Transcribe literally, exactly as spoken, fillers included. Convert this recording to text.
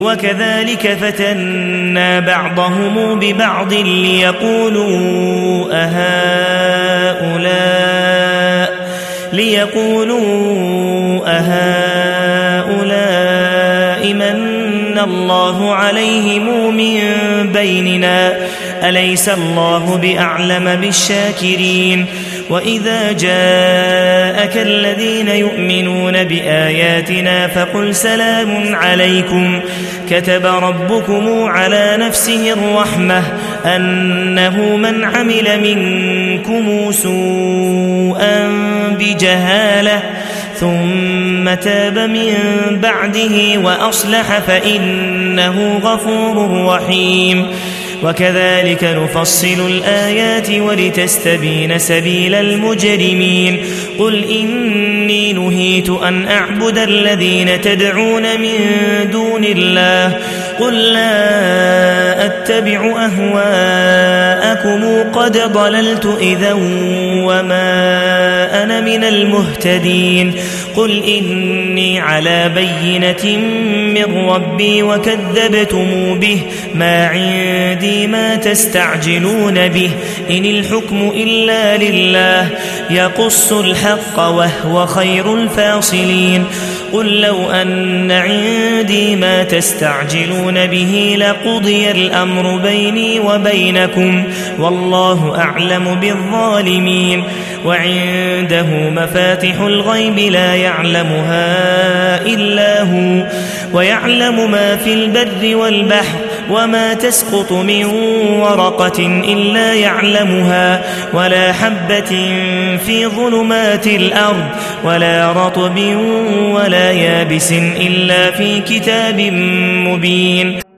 وكذلك فتنا بعضهم ببعض ليقولوا أهؤلاء ليقولوا أهؤلاء من الله عليهم من بيننا أليس الله بأعلم بالشاكرين وإذا جاءك الذين يؤمنون بآياتنا فقل سلام عليكم كتب ربكم على نفسه الرحمة أنه من عمل منكم سوءا بجهالة ثم تاب من بعده وأصلح فإنه غفور رحيم وكذلك نفصل الآيات ولتستبين سبيل المجرمين قل إني نهيت أن أعبد الذين تدعون من دون الله قل لا أتبع أهواءكم قد ضللت إذا وما أنا من المهتدين قل إني على بينة من ربي وكذبتم به ما عندي ما تستعجلون به إن الحكم إلا لله يقص الحق وهو خير الفاصلين قل لو أن عندي ما تستعجلون به لقضي الأمر بيني وبينكم والله أعلم بالظالمين وعنده مفاتح الغيب لا يعلمها إلا هو ويعلم ما في البر والبحر وما تسقط من ورقة إلا يعلمها ولا حبة في ظلمات الأرض ولا رطب ولا يابس إلا في كتاب مبين.